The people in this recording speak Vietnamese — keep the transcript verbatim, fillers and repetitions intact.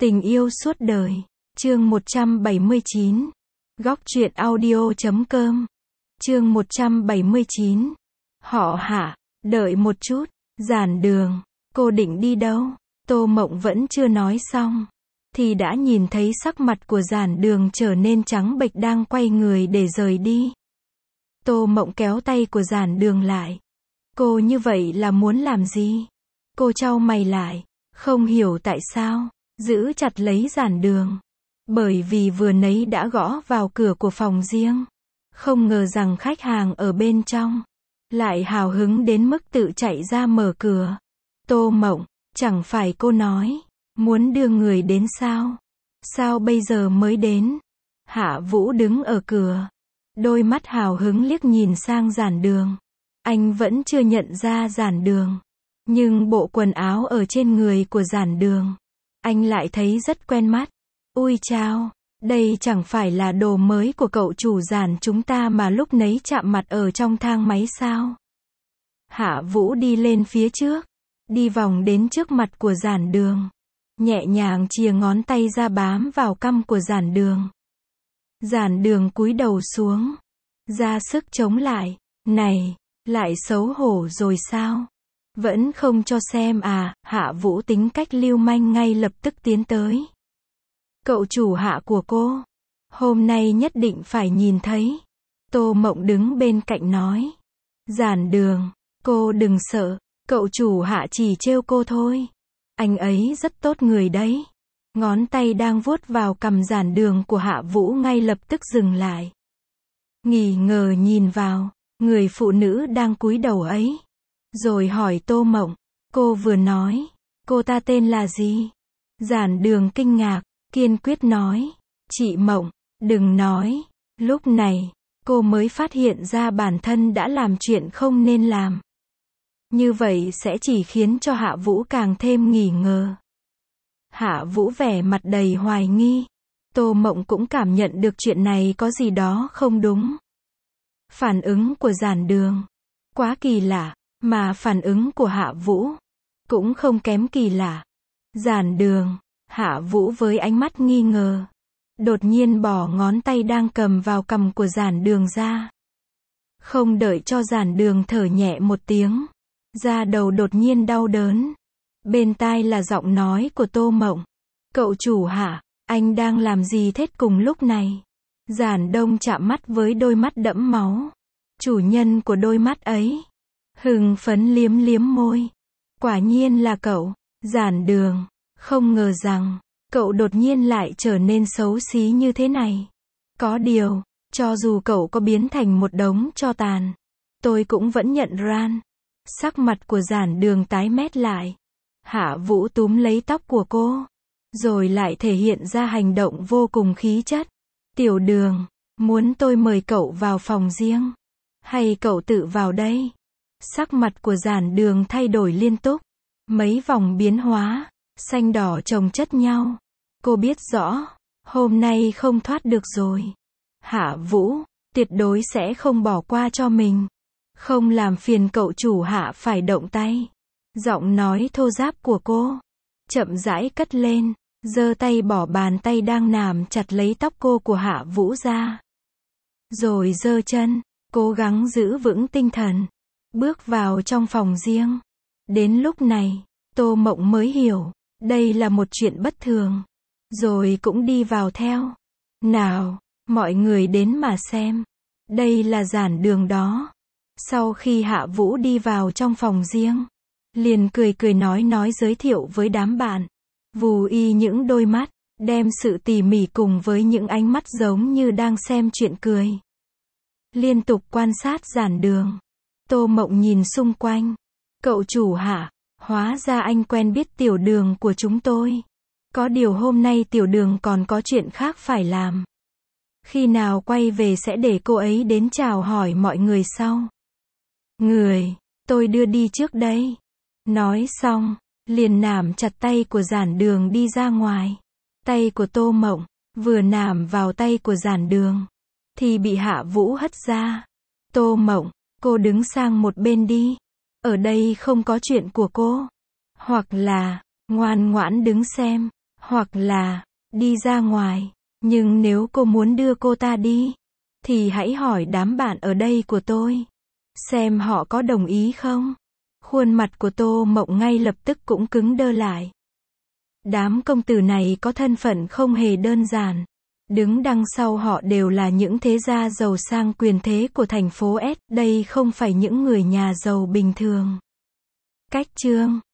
Tình yêu suốt đời. Chương một trăm bảy mươi chín. Góc truyện audio chấm com. Chương một trăm bảy mươi chín. Họ Hạ, đợi một chút, giản đường, cô định đi đâu? Tô Mộng vẫn chưa nói xong, thì đã nhìn thấy sắc mặt của giản đường trở nên trắng bệch đang quay người để rời đi. Tô Mộng kéo tay của giản đường lại. Cô như vậy là muốn làm gì? Cô chau mày lại, không hiểu tại sao, giữ chặt lấy giản đường. Bởi vì vừa nãy đã gõ vào cửa của phòng riêng. Không ngờ rằng khách hàng ở bên trong lại hào hứng đến mức tự chạy ra mở cửa. Tô Mộng, chẳng phải cô nói muốn đưa người đến sao? Sao bây giờ mới đến? Hạ Vũ đứng ở cửa, đôi mắt hào hứng liếc nhìn sang giản đường. Anh vẫn chưa nhận ra giản đường, nhưng bộ quần áo ở trên người của giản đường, anh lại thấy rất quen mắt. Ui chao, đây chẳng phải là đồ mới của cậu chủ giản chúng ta mà lúc nấy chạm mặt ở trong thang máy sao? Hạ Vũ đi lên phía trước, đi vòng đến trước mặt của giản đường, nhẹ nhàng chìa ngón tay ra bám vào cằm của giản đường. Giản đường cúi đầu xuống, ra sức chống lại. Này, lại xấu hổ rồi sao? Vẫn không cho xem à? Hạ Vũ tính cách lưu manh ngay lập tức tiến tới. Cậu chủ Hạ của cô, hôm nay nhất định phải nhìn thấy. Tô Mộng đứng bên cạnh nói. Giản đường, cô đừng sợ, cậu chủ Hạ chỉ trêu cô thôi. Anh ấy rất tốt người đấy. Ngón tay đang vuốt vào cằm giản đường của Hạ Vũ ngay lập tức dừng lại. Nghi ngờ nhìn vào người phụ nữ đang cúi đầu ấy, rồi hỏi Tô Mộng, cô vừa nói, cô ta tên là gì? Giản đường kinh ngạc, kiên quyết nói, chị Mộng, đừng nói. Lúc này, cô mới phát hiện ra bản thân đã làm chuyện không nên làm. Như vậy sẽ chỉ khiến cho Hạ Vũ càng thêm nghi ngờ. Hạ Vũ vẻ mặt đầy hoài nghi. Tô Mộng cũng cảm nhận được chuyện này có gì đó không đúng. Phản ứng của giản đường quá kỳ lạ, mà phản ứng của Hạ Vũ cũng không kém kỳ lạ. Giản đường, Hạ Vũ với ánh mắt nghi ngờ, đột nhiên bỏ ngón tay đang cầm vào cằm của giản đường ra. Không đợi cho giản đường thở nhẹ một tiếng, da đầu đột nhiên đau đớn. Bên tai là giọng nói của Tô Mộng. Cậu chủ Hạ, anh đang làm gì thế? Cùng lúc này, Giản Đông chạm mắt với đôi mắt đẫm máu. Chủ nhân của đôi mắt ấy hưng phấn liếm liếm môi. Quả nhiên là cậu. Giản đường, không ngờ rằng cậu đột nhiên lại trở nên xấu xí như thế này. Có điều, cho dù cậu có biến thành một đống tro tàn, tôi cũng vẫn nhận ran. Sắc mặt của giản đường tái mét lại. Hạ Vũ túm lấy tóc của cô, rồi lại thể hiện ra hành động vô cùng khí chất. Tiểu đường, muốn tôi mời cậu vào phòng riêng, hay cậu tự vào đây? Sắc mặt của giản đường thay đổi liên tục, mấy vòng biến hóa, xanh đỏ chồng chất nhau. Cô biết rõ, hôm nay không thoát được rồi. Hạ Vũ, tuyệt đối sẽ không bỏ qua cho mình. Không làm phiền cậu chủ Hạ phải động tay. Giọng nói thô ráp của cô chậm rãi cất lên, giơ tay bỏ bàn tay đang nắm chặt lấy tóc cô của Hạ Vũ ra. Rồi giơ chân, cố gắng giữ vững tinh thần, bước vào trong phòng riêng. Đến lúc này, Tô Mộng mới hiểu, đây là một chuyện bất thường. Rồi cũng đi vào theo. Nào, mọi người đến mà xem. Đây là giản đường đó. Sau khi Hạ Vũ đi vào trong phòng riêng, liền cười cười nói nói giới thiệu với đám bạn. Vù y những đôi mắt, đem sự tỉ mỉ cùng với những ánh mắt giống như đang xem chuyện cười. Liên tục quan sát giản đường. Tô Mộng nhìn xung quanh. Cậu chủ Hạ, hóa ra anh quen biết tiểu đường của chúng tôi. Có điều hôm nay tiểu đường còn có chuyện khác phải làm. Khi nào quay về sẽ để cô ấy đến chào hỏi mọi người sau. Người, tôi đưa đi trước đây. Nói xong, liền nắm chặt tay của giản đường đi ra ngoài. Tay của Tô Mộng vừa nắm vào tay của giản đường, thì bị Hạ Vũ hất ra. Tô Mộng, cô đứng sang một bên đi. Ở đây không có chuyện của cô. Hoặc là, ngoan ngoãn đứng xem, hoặc là, đi ra ngoài. Nhưng nếu cô muốn đưa cô ta đi, thì hãy hỏi đám bạn ở đây của tôi, xem họ có đồng ý không. Khuôn mặt của Tô Mộng ngay lập tức cũng cứng đơ lại. Đám công tử này có thân phận không hề đơn giản. Đứng đằng sau họ đều là những thế gia giàu sang quyền thế của thành phố S, đây không phải những người nhà giàu bình thường. Cách chương